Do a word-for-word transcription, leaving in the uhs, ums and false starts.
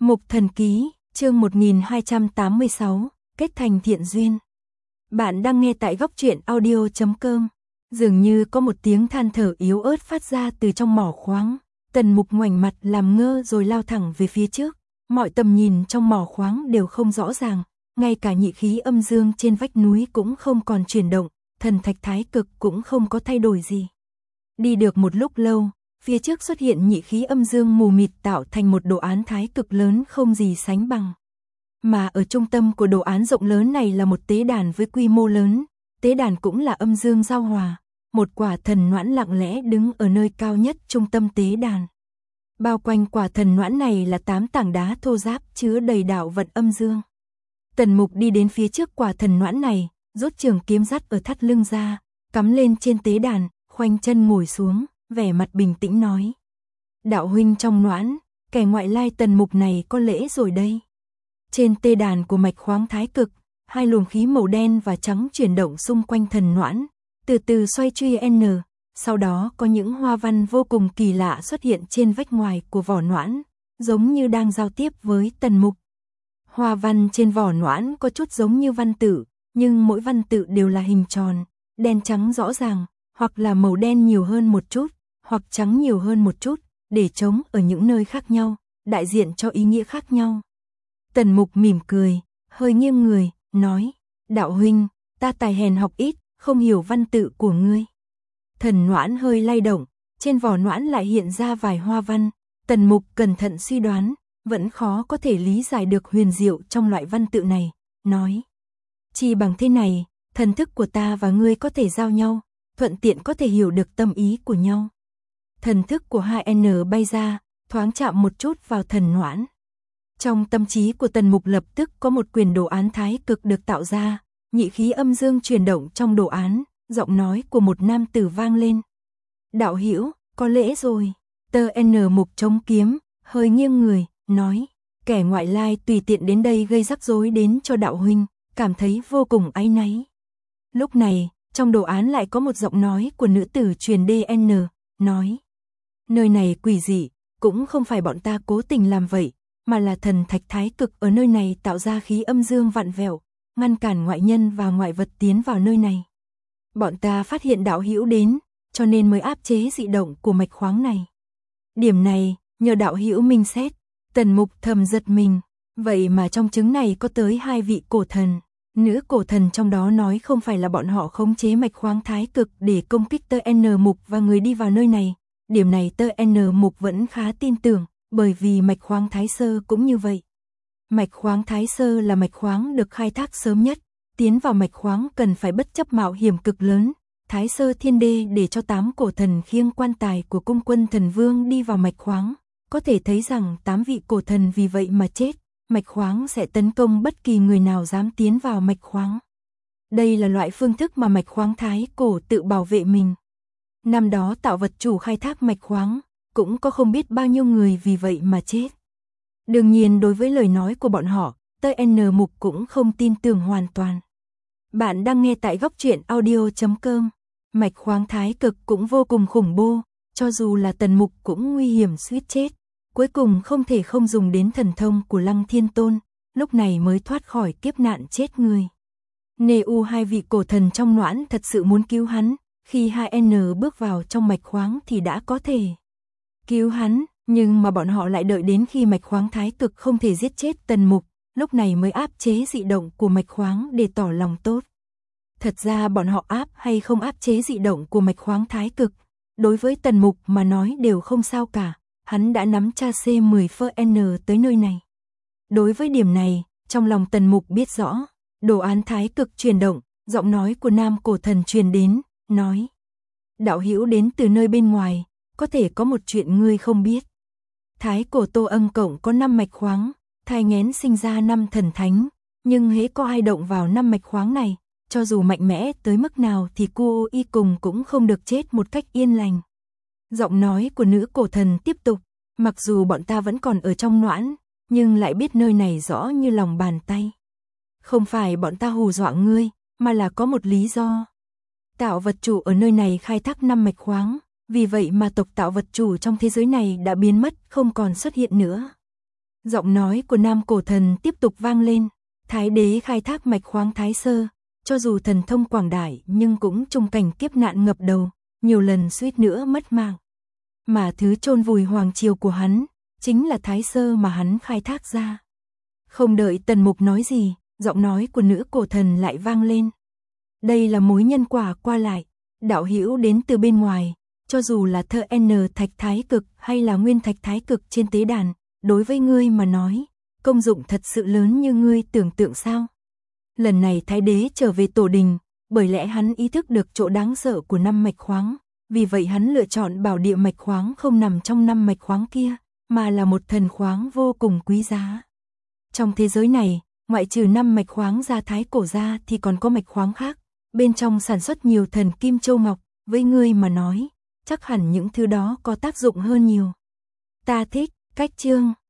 Mục Thần Ký, chương một nghìn hai trăm tám mươi sáu, kết thành thiện duyên. Bạn đang nghe tại góc truyện audio chấm com. Dường như có một tiếng than thở yếu ớt phát ra từ trong mỏ khoáng. Tần Mục ngoảnh mặt làm ngơ rồi lao thẳng về phía trước. Mọi tầm nhìn trong mỏ khoáng đều không rõ ràng, ngay cả nhị khí âm dương trên vách núi cũng không còn chuyển động, thần thạch thái cực cũng không có thay đổi gì. Đi được một lúc lâu, phía trước xuất hiện nhị khí âm dương mù mịt tạo thành một đồ án thái cực lớn không gì sánh bằng. Mà ở trung tâm của đồ án rộng lớn này là một tế đàn với quy mô lớn, tế đàn cũng là âm dương giao hòa, một quả thần noãn lặng lẽ đứng ở nơi cao nhất trung tâm tế đàn. Bao quanh quả thần noãn này là tám tảng đá thô ráp chứa đầy đạo vận âm dương. Tần Mục đi đến phía trước quả thần noãn này, rút trường kiếm dắt ở thắt lưng ra, cắm lên trên tế đàn, khoanh chân ngồi xuống, vẻ mặt bình tĩnh nói: "Đạo huynh trong noãn, kẻ ngoại lai Tần Mục này có lễ rồi đây." Trên tế đàn của mạch khoáng thái cực, hai luồng khí màu đen và trắng chuyển động xung quanh thần noãn, từ từ xoay truy n, sau đó có những hoa văn vô cùng kỳ lạ xuất hiện trên vách ngoài của vỏ noãn, giống như đang giao tiếp với Tần Mục. Hoa văn trên vỏ noãn có chút giống như văn tự, nhưng mỗi văn tự đều là hình tròn, đen trắng rõ ràng, hoặc là màu đen nhiều hơn một chút, hoặc trắng nhiều hơn một chút, để trống ở những nơi khác nhau, đại diện cho ý nghĩa khác nhau. Tần Mục mỉm cười, hơi nghiêng người, nói: "Đạo huynh, ta tài hèn học ít, không hiểu văn tự của ngươi." Thần noãn hơi lay động, trên vỏ noãn lại hiện ra vài hoa văn. Tần Mục cẩn thận suy đoán, vẫn khó có thể lý giải được huyền diệu trong loại văn tự này, nói: "Chỉ bằng thế này, thần thức của ta và ngươi có thể giao nhau, thuận tiện có thể hiểu được tâm ý của nhau." Thần thức của hai N bay ra, thoáng chạm một chút vào thần noãn. Trong tâm trí của Tần Mục lập tức có một quyền đồ án thái cực được tạo ra, nhị khí âm dương chuyển động trong đồ án, giọng nói của một nam tử vang lên: "Đạo hữu, có lễ rồi." Tơ N Mục chống kiếm, hơi nghiêng người, nói: "Kẻ ngoại lai tùy tiện đến đây gây rắc rối đến cho đạo huynh, cảm thấy vô cùng áy náy." Lúc này, trong đồ án lại có một giọng nói của nữ tử truyền đê en, nói: "Nơi này quỷ dị, cũng không phải bọn ta cố tình làm vậy, mà là thần thạch thái cực ở nơi này tạo ra khí âm dương vặn vẹo, ngăn cản ngoại nhân và ngoại vật tiến vào nơi này. Bọn ta phát hiện đạo hữu đến, cho nên mới áp chế dị động của mạch khoáng này. Điểm này, nhờ đạo hữu minh xét." Tần Mục thầm giật mình, vậy mà trong trứng này có tới hai vị cổ thần. Nữ cổ thần trong đó nói không phải là bọn họ khống chế mạch khoáng thái cực để công kích Tơ N Mục và người đi vào nơi này. Điểm này Tơ N Mục vẫn khá tin tưởng, bởi vì mạch khoáng thái sơ cũng như vậy. Mạch khoáng thái sơ là mạch khoáng được khai thác sớm nhất, tiến vào mạch khoáng cần phải bất chấp mạo hiểm cực lớn. Thái sơ thiên đê để cho tám cổ thần khiêng quan tài của cung quân thần vương đi vào mạch khoáng, có thể thấy rằng tám vị cổ thần vì vậy mà chết. Mạch khoáng sẽ tấn công bất kỳ người nào dám tiến vào mạch khoáng. Đây là loại phương thức mà mạch khoáng thái cổ tự bảo vệ mình. Năm đó tạo vật chủ khai thác mạch khoáng, cũng có không biết bao nhiêu người vì vậy mà chết. Đương nhiên đối với lời nói của bọn họ, Tơ N Mục cũng không tin tưởng hoàn toàn. Bạn đang nghe tại góc truyện audio chấm com. Mạch khoáng thái cực cũng vô cùng khủng bố, cho dù là Tần Mục cũng nguy hiểm suýt chết. Cuối cùng không thể không dùng đến thần thông của Lăng Thiên Tôn, lúc này mới thoát khỏi kiếp nạn chết người. Nêu hai vị cổ thần trong noãn thật sự muốn cứu hắn, khi hai N bước vào trong mạch khoáng thì đã có thể cứu hắn, nhưng mà bọn họ lại đợi đến khi mạch khoáng thái cực không thể giết chết Tần Mục, lúc này mới áp chế dị động của mạch khoáng để tỏ lòng tốt. Thật ra bọn họ áp hay không áp chế dị động của mạch khoáng thái cực, đối với Tần Mục mà nói đều không sao cả. Hắn đã nắm tra C mười phơ N tới nơi này. Đối với điểm này, trong lòng Tần Mục biết rõ, đồ án thái cực chuyển động, giọng nói của nam cổ thần truyền đến, nói: "Đạo hữu đến từ nơi bên ngoài, có thể có một chuyện ngươi không biết. Thái cổ Tô Ân cộng có năm mạch khoáng, thai nghén sinh ra năm thần thánh, nhưng hễ có ai động vào năm mạch khoáng này, cho dù mạnh mẽ tới mức nào thì cô y cùng cũng không được chết một cách yên lành." Giọng nói của nữ cổ thần tiếp tục: "Mặc dù bọn ta vẫn còn ở trong noãn, nhưng lại biết nơi này rõ như lòng bàn tay. Không phải bọn ta hù dọa ngươi, mà là có một lý do. Tạo vật chủ ở nơi này khai thác năm mạch khoáng, vì vậy mà tộc tạo vật chủ trong thế giới này đã biến mất, không còn xuất hiện nữa. Giọng nói của nam cổ thần tiếp tục vang lên, Thái đế khai thác mạch khoáng Thái Sơ, cho dù thần thông quảng đại nhưng cũng trùng cảnh kiếp nạn ngập đầu, nhiều lần suýt nữa mất mạng. Mà thứ chôn vùi hoàng triều của hắn, chính là Thái Sơ mà hắn khai thác ra. Không đợi Tần Mục nói gì, giọng nói của nữ cổ thần lại vang lên. Đây là mối nhân quả qua lại, đạo hữu đến từ bên ngoài, cho dù là thợ N thạch thái cực hay là nguyên thạch thái cực trên tế đàn, đối với ngươi mà nói, công dụng thật sự lớn như ngươi tưởng tượng sao? Lần này Thái đế trở về tổ đình, bởi lẽ hắn ý thức được chỗ đáng sợ của năm mạch khoáng, vì vậy hắn lựa chọn bảo địa mạch khoáng không nằm trong năm mạch khoáng kia, mà là một thần khoáng vô cùng quý giá. Trong thế giới này, ngoại trừ năm mạch khoáng gia thái cổ ra thì còn có mạch khoáng khác, bên trong sản xuất nhiều thần kim châu ngọc, với ngươi mà nói, chắc hẳn những thứ đó có tác dụng hơn nhiều. Ta thích cách chương